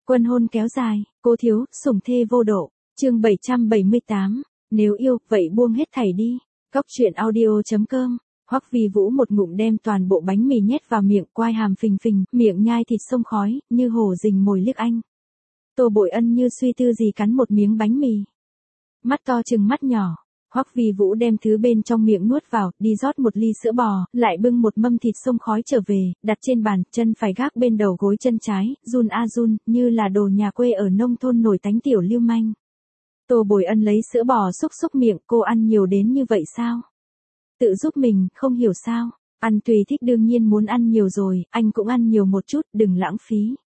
Quân hôn kéo dài, cố thiếu, sủng thê vô độ. Chương 778, nếu yêu, vậy buông hết thảy đi. Góc truyện audio.com. Hoắc Vi Vũ một ngụm đem toàn bộ bánh mì nhét vào miệng, quai hàm phình phình, miệng nhai thịt sông khói, như hổ rình mồi liếc anh. Tô Bội Ân như suy tư gì cắn một miếng bánh mì. Mắt to chừng mắt nhỏ. Hoắc Vi Vũ đem thứ bên trong miệng nuốt vào, đi rót một ly sữa bò, lại bưng một mâm thịt sông khói trở về, đặt trên bàn, chân phải gác bên đầu gối chân trái, run a run, như là đồ nhà quê ở nông thôn nổi tánh tiểu lưu manh. Tô Bội Ân lấy sữa bò xúc xúc miệng, cô ăn nhiều đến như vậy sao? Tự giúp mình, không hiểu sao? Ăn tùy thích đương nhiên muốn ăn nhiều rồi, anh cũng ăn nhiều một chút, đừng lãng phí.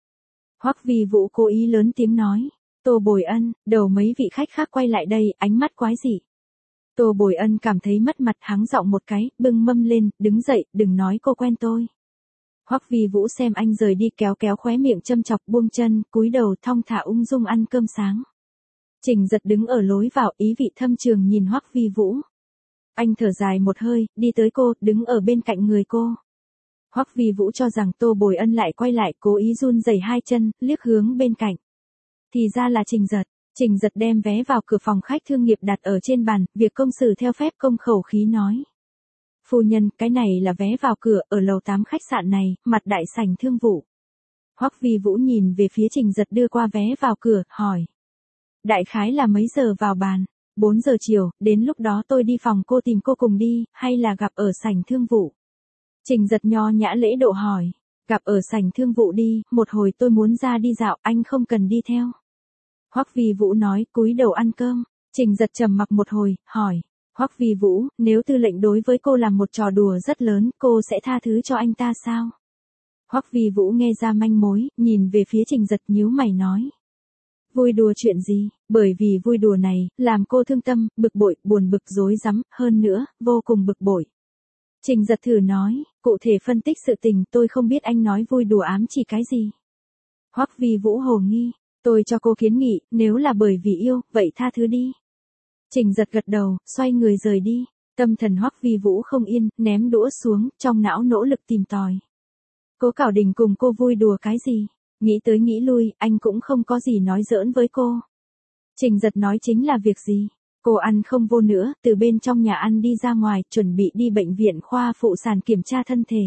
Hoắc Vi Vũ cố ý lớn tiếng nói. Tô Bội Ân, đầu mấy vị khách khác quay lại đây, ánh mắt quái dị. Tô Bội Ân cảm thấy mất mặt, hắng giọng một cái, bưng mâm lên, đứng dậy, đừng nói cô quen tôi. Hoắc Vi Vũ xem anh rời đi, kéo kéo khóe miệng châm chọc, buông chân, cúi đầu thong thả ung dung ăn cơm sáng. Trình Giật đứng ở lối vào, ý vị thâm trường nhìn Hoắc Vi Vũ. Anh thở dài một hơi, đi tới cô, đứng ở bên cạnh người cô. Hoắc Vi Vũ cho rằng Tô Bội Ân lại quay lại, cố ý run rẩy hai chân, liếc hướng bên cạnh. Thì ra là Trình Giật. Trình Giật đem vé vào cửa phòng khách thương nghiệp đặt ở trên bàn, việc công xử theo phép công khẩu khí nói. Phu nhân, cái này là vé vào cửa, ở lầu 8 khách sạn này, mặt đại sảnh thương vụ. Hoắc Vi Vũ nhìn về phía Trình Giật đưa qua vé vào cửa, hỏi. Đại khái là mấy giờ vào bàn? 4 giờ chiều, đến lúc đó tôi đi phòng cô tìm cô cùng đi, hay là gặp ở sảnh thương vụ? Trình Giật nho nhã lễ độ hỏi. Gặp ở sảnh thương vụ đi, một hồi tôi muốn ra đi dạo, anh không cần đi theo. Hoắc Vi Vũ nói, cúi đầu ăn cơm. Trình Giật trầm mặc một hồi, hỏi. Hoắc Vi Vũ, nếu tư lệnh đối với cô làm một trò đùa rất lớn, cô sẽ tha thứ cho anh ta sao? Hoắc Vi Vũ nghe ra manh mối, nhìn về phía Trình Giật nhíu mày nói. Vui đùa chuyện gì? Bởi vì vui đùa này, làm cô thương tâm, bực bội, buồn bực rối rắm, hơn nữa, vô cùng bực bội. Trình Giật thử nói, cụ thể phân tích sự tình, tôi không biết anh nói vui đùa ám chỉ cái gì. Hoắc Vi Vũ hồ nghi. Tôi cho cô kiến nghị, nếu là bởi vì yêu, vậy tha thứ đi. Trình Giật gật đầu, xoay người rời đi. Tâm thần Hoắc Vi Vũ không yên, ném đũa xuống, trong não nỗ lực tìm tòi. Cố Cảo Đình cùng cô vui đùa cái gì? Nghĩ tới nghĩ lui, anh cũng không có gì nói giỡn với cô. Trình Giật nói chính là việc gì? Cô ăn không vô nữa, từ bên trong nhà ăn đi ra ngoài, chuẩn bị đi bệnh viện khoa phụ sản kiểm tra thân thể.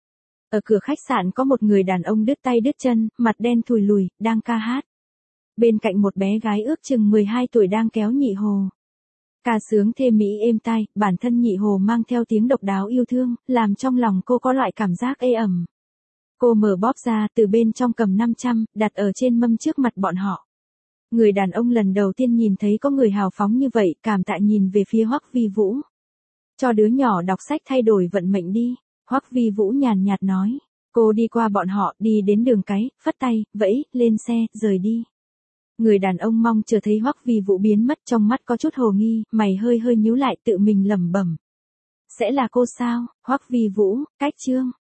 Ở cửa khách sạn có một người đàn ông đứt tay đứt chân, mặt đen thùi lùi, đang ca hát. Bên cạnh một bé gái ước chừng 12 tuổi đang kéo nhị hồ. Ca sướng thê mỹ êm tai, bản thân nhị hồ mang theo tiếng độc đáo yêu thương, làm trong lòng cô có loại cảm giác ê ẩm. Cô mở bóp ra, từ bên trong cầm 500, đặt ở trên mâm trước mặt bọn họ. Người đàn ông lần đầu tiên nhìn thấy có người hào phóng như vậy, cảm tạ nhìn về phía Hoắc Vi Vũ. Cho đứa nhỏ đọc sách thay đổi vận mệnh đi. Hoắc Vi Vũ nhàn nhạt nói. Cô đi qua bọn họ, đi đến đường cái, phất tay, vẫy, lên xe, rời đi. Người đàn ông mong chờ thấy Hoắc Vi Vũ biến mất, trong mắt có chút hồ nghi, mày hơi hơi nhíu lại, tự mình lẩm bẩm. Sẽ là cô sao? Hoắc Vi Vũ, cách chương.